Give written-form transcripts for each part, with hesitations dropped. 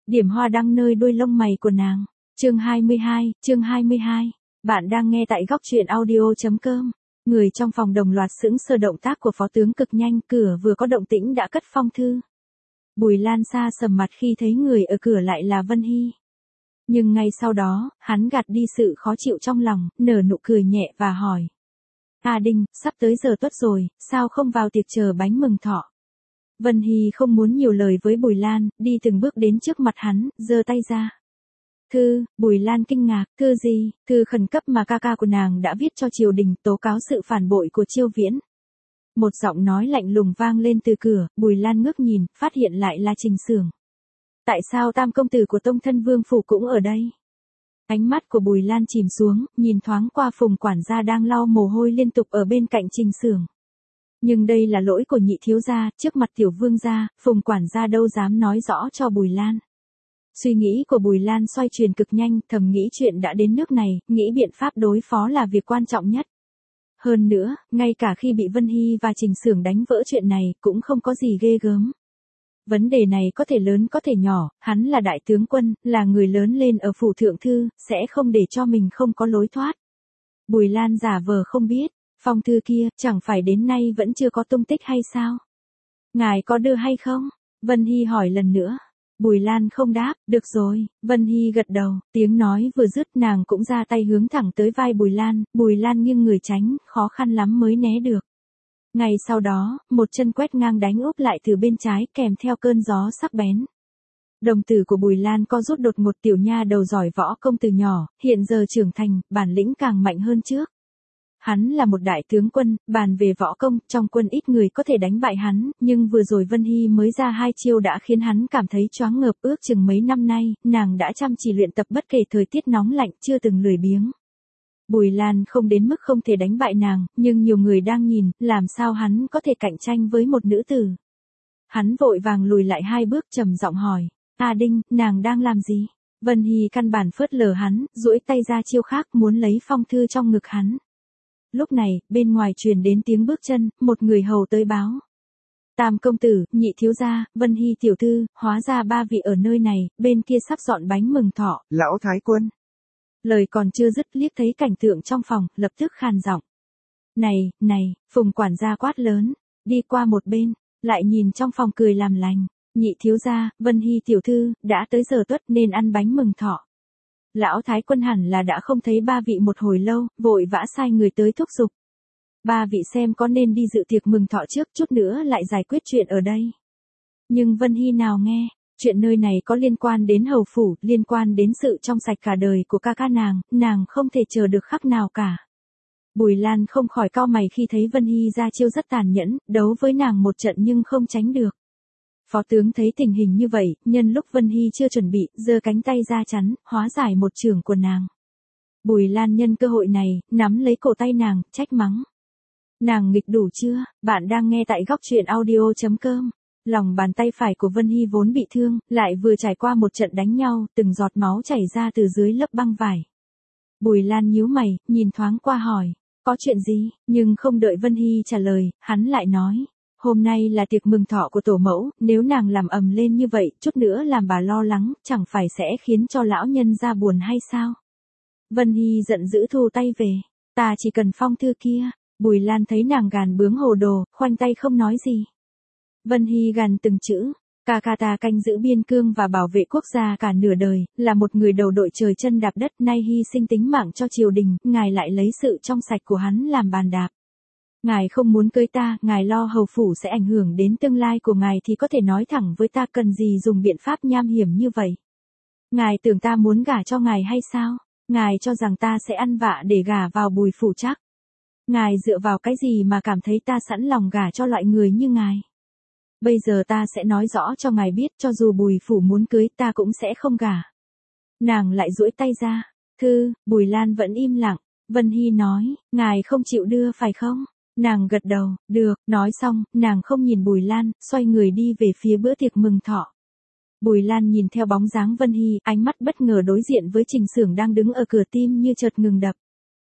điểm hoa đăng nơi đuôi lông mày của nàng. Chương 22. Bạn đang nghe tại góc truyện audio.com. Người trong phòng đồng loạt sững sờ, động tác của phó tướng cực nhanh, cửa vừa có động tĩnh đã cất phong thư. Bùi Lan xa sầm mặt khi thấy người ở cửa lại là Vân Hy. Nhưng ngay sau đó, hắn gạt đi sự khó chịu trong lòng, nở nụ cười nhẹ và hỏi. Đinh, sắp tới giờ tuất rồi, sao không vào tiệc chờ bánh mừng thọ? Vân Hy không muốn nhiều lời với Bùi Lan, đi từng bước đến trước mặt hắn, giơ tay ra. Thư. Bùi Lan kinh ngạc, thư gì? Thư khẩn cấp mà ca của nàng đã viết cho triều đình, tố cáo sự phản bội của Chiêu Viễn. Một giọng nói lạnh lùng vang lên từ cửa, Bùi Lan ngước nhìn, phát hiện lại là Trình Xưởng. Tại sao tam công tử của Tông Thân Vương phủ cũng ở đây? Ánh mắt của Bùi Lan chìm xuống, nhìn thoáng qua Phùng quản gia đang lau mồ hôi liên tục ở bên cạnh Trình Xưởng. Nhưng đây là lỗi của nhị thiếu gia, trước mặt tiểu vương gia, Phùng quản gia đâu dám nói rõ cho Bùi Lan. Suy nghĩ của Bùi Lan xoay chuyển cực nhanh, thầm nghĩ chuyện đã đến nước này, nghĩ biện pháp đối phó là việc quan trọng nhất. Hơn nữa, ngay cả khi bị Vân Hy và Trình Xưởng đánh vỡ chuyện này, cũng không có gì ghê gớm. Vấn đề này có thể lớn có thể nhỏ, hắn là đại tướng quân, là người lớn lên ở phủ thượng thư, sẽ không để cho mình không có lối thoát. Bùi Lan giả vờ không biết, phong thư kia, chẳng phải đến nay vẫn chưa có tung tích hay sao? Ngài có đưa hay không? Vân Hy hỏi lần nữa. Bùi Lan không đáp, được rồi, Vân Hy gật đầu, tiếng nói vừa dứt nàng cũng ra tay hướng thẳng tới vai Bùi Lan nghiêng người tránh, khó khăn lắm mới né được. Ngay sau đó, một chân quét ngang đánh úp lại từ bên trái kèm theo cơn gió sắc bén. Đồng tử của Bùi Lan co rút đột ngột, tiểu nha đầu giỏi võ công từ nhỏ, hiện giờ trưởng thành, bản lĩnh càng mạnh hơn trước. Hắn là một đại tướng quân, bàn về võ công, trong quân ít người có thể đánh bại hắn, nhưng vừa rồi Vân Hy mới ra hai chiêu đã khiến hắn cảm thấy choáng ngợp. Ước chừng mấy năm nay, nàng đã chăm chỉ luyện tập bất kể thời tiết nóng lạnh, chưa từng lười biếng. Bùi Lan không đến mức không thể đánh bại nàng, nhưng nhiều người đang nhìn, làm sao hắn có thể cạnh tranh với một nữ tử. Hắn vội vàng lùi lại hai bước, trầm giọng hỏi, Đinh, nàng đang làm gì? Vân Hy căn bản phớt lờ hắn, duỗi tay ra chiêu khác muốn lấy phong thư trong ngực hắn. Lúc này, bên ngoài truyền đến tiếng bước chân, một người hầu tới báo. Tam công tử, nhị thiếu gia, Vân Hy tiểu thư, hóa ra ba vị ở nơi này, bên kia sắp dọn bánh mừng thọ. Lão thái quân. Lời còn chưa dứt, liếc thấy cảnh tượng trong phòng, lập tức khàn giọng. Này, Phùng quản gia quát lớn, đi qua một bên, lại nhìn trong phòng cười làm lành. Nhị thiếu gia, Vân Hy tiểu thư, đã tới giờ tuất nên ăn bánh mừng thọ. Lão thái quân hẳn là đã không thấy ba vị một hồi lâu, vội vã sai người tới thúc giục. Ba vị xem có nên đi dự tiệc mừng thọ trước, chút nữa lại giải quyết chuyện ở đây. Nhưng Vân Hy nào nghe, chuyện nơi này có liên quan đến hầu phủ, liên quan đến sự trong sạch cả đời của ca nàng không thể chờ được khắc nào cả. Bùi Lan không khỏi cau mày khi thấy Vân Hy ra chiêu rất tàn nhẫn, đấu với nàng một trận nhưng không tránh được. Phó tướng thấy tình hình như vậy, nhân lúc Vân Hy chưa chuẩn bị, giơ cánh tay ra chắn, hóa giải một chưởng của nàng. Bùi Lan nhân cơ hội này, nắm lấy cổ tay nàng, trách mắng. Nàng nghịch đủ chưa? Bạn đang nghe tại góc truyện audio.com. Lòng bàn tay phải của Vân Hy vốn bị thương, lại vừa trải qua một trận đánh nhau, từng giọt máu chảy ra từ dưới lớp băng vải. Bùi Lan nhíu mày, nhìn thoáng qua hỏi, có chuyện gì? Nhưng không đợi Vân Hy trả lời, hắn lại nói. Hôm nay là tiệc mừng thọ của tổ mẫu, nếu nàng làm ầm lên như vậy, chút nữa làm bà lo lắng, chẳng phải sẽ khiến cho lão nhân ra buồn hay sao? Vân Hy giận dữ thu tay về, ta chỉ cần phong thư kia. Bùi Lan thấy nàng gàn bướng hồ đồ, khoanh tay không nói gì. Vân Hy gàn từng chữ, ca ta canh giữ biên cương và bảo vệ quốc gia cả nửa đời, là một người đầu đội trời chân đạp đất, nay hy sinh tính mạng cho triều đình, ngài lại lấy sự trong sạch của hắn làm bàn đạp. Ngài không muốn cưới ta, ngài lo hầu phủ sẽ ảnh hưởng đến tương lai của ngài thì có thể nói thẳng với ta, cần gì dùng biện pháp nham hiểm như vậy. Ngài tưởng ta muốn gả cho ngài hay sao? Ngài cho rằng ta sẽ ăn vạ để gả vào Bùi phủ chắc? Ngài dựa vào cái gì mà cảm thấy ta sẵn lòng gả cho loại người như ngài? Bây giờ ta sẽ nói rõ cho ngài biết, cho dù Bùi phủ muốn cưới ta cũng sẽ không gả. Nàng lại duỗi tay ra. Thư. Bùi Lan vẫn im lặng. Vân Hy nói, ngài không chịu đưa phải không? Nàng gật đầu, được, nói xong, nàng không nhìn Bùi Lan, xoay người đi về phía bữa tiệc mừng thọ. Bùi Lan nhìn theo bóng dáng Vân Hy, ánh mắt bất ngờ đối diện với Trình Xưởng đang đứng ở cửa, tim như chợt ngừng đập.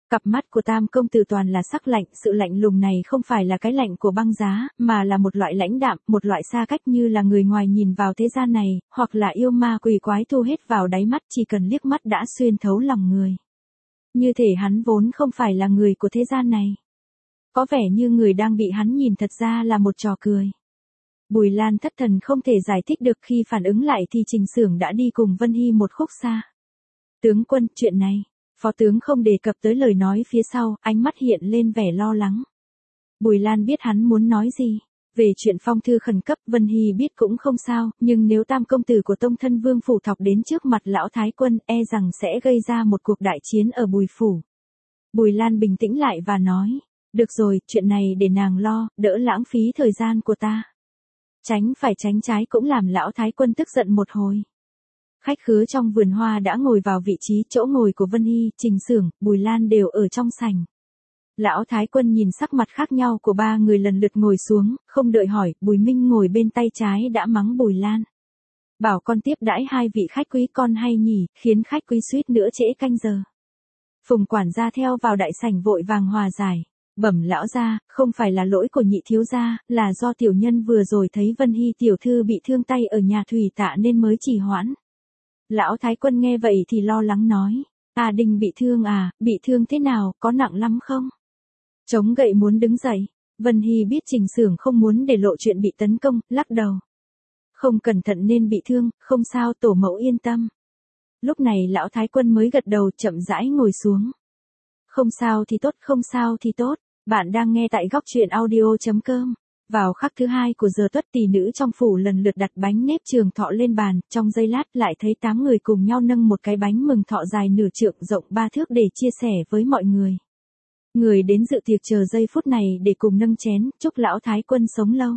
Cặp mắt của Tam công tử toàn là sắc lạnh, sự lạnh lùng này không phải là cái lạnh của băng giá, mà là một loại lãnh đạm, một loại xa cách như là người ngoài nhìn vào thế gian này, hoặc là yêu ma quỷ quái thu hết vào đáy mắt chỉ cần liếc mắt đã xuyên thấu lòng người. Như thể hắn vốn không phải là người của thế gian này. Có vẻ như người đang bị hắn nhìn thật ra là một trò cười. Bùi Lan thất thần không thể giải thích được, khi phản ứng lại thì Trình Xưởng đã đi cùng Vân Hy một khúc xa. Tướng quân, chuyện này, phó tướng không đề cập tới lời nói phía sau, ánh mắt hiện lên vẻ lo lắng. Bùi Lan biết hắn muốn nói gì. Về chuyện phong thư khẩn cấp Vân Hy biết cũng không sao, nhưng nếu Tam công tử của Tông Thân Vương phủ thọc đến trước mặt lão thái quân e rằng sẽ gây ra một cuộc đại chiến ở Bùi phủ. Bùi Lan bình tĩnh lại và nói, được rồi, chuyện này để nàng lo, đỡ lãng phí thời gian của ta. Tránh phải tránh trái cũng làm lão thái quân tức giận một hồi. Khách khứa trong vườn hoa đã ngồi vào vị trí, chỗ ngồi của Vân Hy, Trình Xưởng, Bùi Lan đều ở trong sảnh. Lão thái quân nhìn sắc mặt khác nhau của ba người lần lượt ngồi xuống, không đợi hỏi, Bùi Minh ngồi bên tay trái đã mắng Bùi Lan. Bảo con tiếp đãi hai vị khách quý con hay nhỉ, khiến khách quý suýt nữa trễ canh giờ. Phùng quản gia theo vào đại sảnh vội vàng hòa giải. Bẩm lão gia, không phải là lỗi của nhị thiếu gia, là do tiểu nhân vừa rồi thấy Vân Hy tiểu thư bị thương tay ở nhà thủy tạ nên mới trì hoãn. Lão thái quân nghe vậy thì lo lắng nói, Đình bị thương à, bị thương thế nào, có nặng lắm không? Chống gậy muốn đứng dậy, Vân Hy biết Trình Xưởng không muốn để lộ chuyện bị tấn công, lắc đầu. Không cẩn thận nên bị thương, không sao, tổ mẫu yên tâm. Lúc này lão thái quân mới gật đầu, chậm rãi ngồi xuống. Không sao thì tốt, không sao thì tốt. Bạn đang nghe tại góc truyện audio.com. Vào khắc thứ hai của giờ tuất, tỷ nữ trong phủ lần lượt đặt bánh nếp trường thọ lên bàn, trong giây lát lại thấy 8 người cùng nhau nâng một cái bánh mừng thọ dài nửa trượng rộng 3 thước để chia sẻ với mọi người. Người đến dự tiệc chờ giây phút này để cùng nâng chén, chúc lão thái quân sống lâu.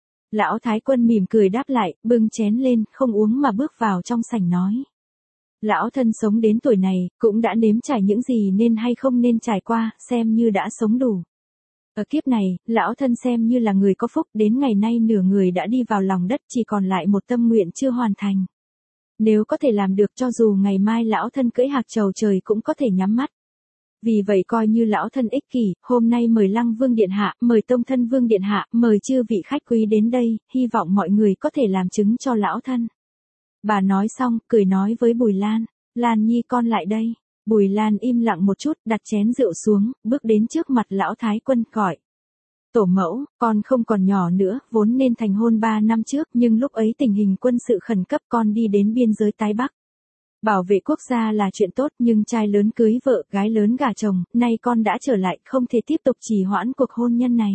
Lão thái quân mỉm cười đáp lại, bưng chén lên, không uống mà bước vào trong sảnh nói. Lão thân sống đến tuổi này, cũng đã nếm trải những gì nên hay không nên trải qua, xem như đã sống đủ. Ở kiếp này, lão thân xem như là người có phúc, đến ngày nay nửa người đã đi vào lòng đất, chỉ còn lại một tâm nguyện chưa hoàn thành. Nếu có thể làm được, cho dù ngày mai lão thân cưỡi hạc trầu trời cũng có thể nhắm mắt. Vì vậy coi như lão thân ích kỷ, hôm nay mời Lăng Vương điện hạ, mời Tông Thân Vương điện hạ, mời chư vị khách quý đến đây, hy vọng mọi người có thể làm chứng cho lão thân. Bà nói xong, cười nói với Bùi Lan, Lan Nhi con lại đây. Bùi Lan im lặng một chút, đặt chén rượu xuống, bước đến trước mặt lão thái quân, gọi. Tổ mẫu, con không còn nhỏ nữa, vốn nên thành hôn 3 năm trước, nhưng lúc ấy tình hình quân sự khẩn cấp, con đi đến biên giới Tái Bắc. Bảo vệ quốc gia là chuyện tốt, nhưng trai lớn cưới vợ, gái lớn gả chồng, nay con đã trở lại, không thể tiếp tục trì hoãn cuộc hôn nhân này.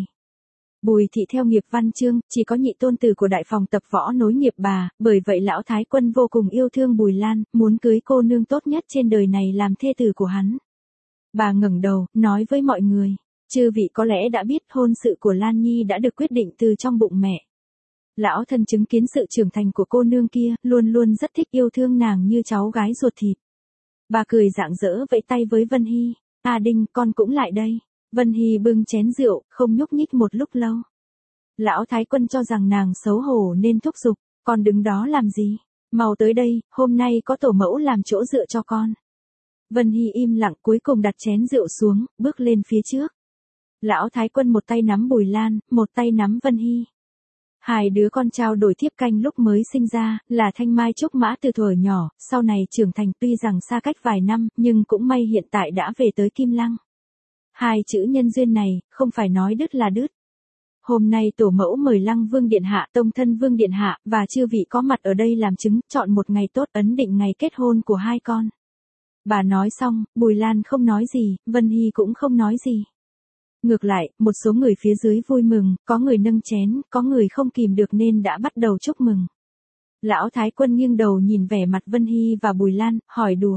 Bùi thị theo nghiệp văn chương, chỉ có nhị tôn tử của đại phòng tập võ nối nghiệp bà, bởi vậy lão thái quân vô cùng yêu thương Bùi Lan, muốn cưới cô nương tốt nhất trên đời này làm thê tử của hắn. Bà ngẩng đầu, nói với mọi người, chư vị có lẽ đã biết hôn sự của Lan Nhi đã được quyết định từ trong bụng mẹ. Lão thân chứng kiến sự trưởng thành của cô nương kia, luôn luôn rất thích, yêu thương nàng như cháu gái ruột thịt. Bà cười rạng rỡ vẫy tay với Vân Hy, Đinh, con cũng lại đây. Vân Hy bưng chén rượu, không nhúc nhích một lúc lâu. Lão thái quân cho rằng nàng xấu hổ nên thúc giục, con đứng đó làm gì? Mau tới đây, hôm nay có tổ mẫu làm chỗ dựa cho con. Vân Hy im lặng, cuối cùng đặt chén rượu xuống, bước lên phía trước. Lão thái quân một tay nắm Bùi Lan, một tay nắm Vân Hy. Hai đứa con trao đổi thiếp canh lúc mới sinh ra, là Thanh Mai Trúc Mã từ thuở nhỏ, sau này trưởng thành, tuy rằng xa cách vài năm, nhưng cũng may hiện tại đã về tới Kim Lăng. Hai chữ nhân duyên này, không phải nói đứt là đứt. Hôm nay tổ mẫu mời Lăng Vương điện hạ, Tông Thân Vương điện hạ, và chư vị có mặt ở đây làm chứng, chọn một ngày tốt, ấn định ngày kết hôn của hai con. Bà nói xong, Bùi Lan không nói gì, Vân Hy cũng không nói gì. Ngược lại, một số người phía dưới vui mừng, có người nâng chén, có người không kìm được nên đã bắt đầu chúc mừng. Lão thái quân nghiêng đầu nhìn vẻ mặt Vân Hy và Bùi Lan, hỏi đùa.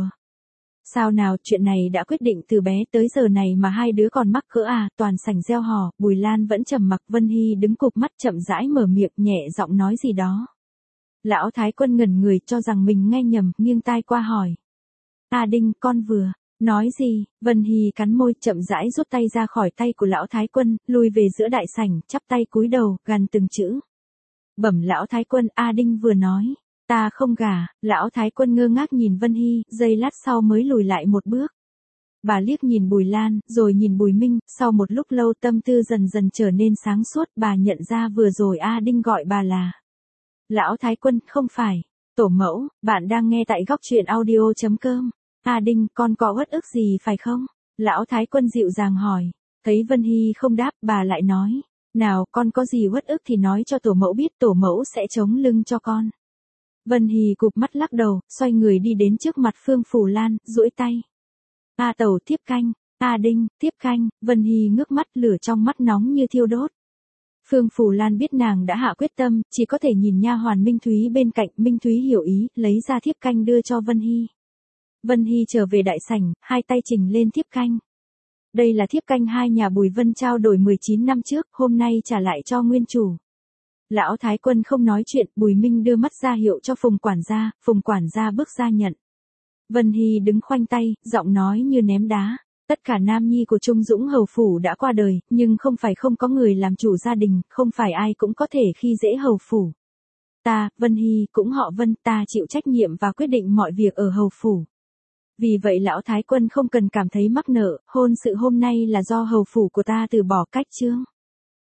Sao nào, chuyện này đã quyết định từ bé tới giờ này mà hai đứa còn mắc cỡ à, toàn sảnh reo hò, Bùi Lan vẫn trầm mặc, Vân Hy đứng cụp mắt chậm rãi mở miệng nhẹ giọng nói gì đó. Lão thái quân ngẩn người cho rằng mình nghe nhầm, nghiêng tai qua hỏi. Đinh, con vừa nói gì? Vân Hy cắn môi, chậm rãi rút tay ra khỏi tay của lão thái quân, lùi về giữa đại sảnh, chắp tay cúi đầu, gằn từng chữ. Bẩm lão thái quân, Đinh vừa nói. Ta không gả. Lão thái quân ngơ ngác nhìn Vân Hy, giây lát sau mới lùi lại một bước. bà liếc nhìn Bùi Lan, rồi nhìn Bùi Minh, sau một lúc lâu tâm tư dần dần trở nên sáng suốt, bà nhận ra vừa rồi A Đinh gọi bà là Lão Thái Quân, không phải. Tổ mẫu, bạn đang nghe tại góc truyện audio.com. A Đinh, con có uất ức gì phải không? Lão Thái Quân dịu dàng hỏi. Thấy Vân Hy không đáp, bà lại nói. Nào, con có gì uất ức thì nói cho tổ mẫu biết, tổ mẫu sẽ chống lưng cho con. Vân Hy cụp mắt lắc đầu, xoay người đi đến trước mặt Phương Phủ Lan, duỗi tay. A Tẩu tiếp canh, A Đinh, tiếp canh. Vân Hy ngước mắt, lửa trong mắt nóng như thiêu đốt. Phương Phủ Lan biết nàng đã hạ quyết tâm, chỉ có thể nhìn nha hoàn Minh Thúy bên cạnh. Minh Thúy hiểu ý, lấy ra thiếp canh đưa cho Vân Hy. Vân Hy trở về đại sảnh, hai tay trình lên thiếp canh. Đây là thiếp canh hai nhà Bùi Vân trao đổi 19 năm trước, hôm nay trả lại cho nguyên chủ. Lão Thái Quân không nói chuyện, Bùi Minh đưa mắt ra hiệu cho Phùng quản gia bước ra nhận. Vân Hy đứng khoanh tay, giọng nói như ném đá. Tất cả nam nhi của Trung Dũng hầu phủ đã qua đời, nhưng không phải không có người làm chủ gia đình, không phải ai cũng có thể khi dễ hầu phủ. Ta, Vân Hy, cũng họ Vân, ta chịu trách nhiệm và quyết định mọi việc ở hầu phủ. Vì vậy Lão Thái Quân không cần cảm thấy mắc nợ, hôn sự hôm nay là do hầu phủ của ta từ bỏ cách chương.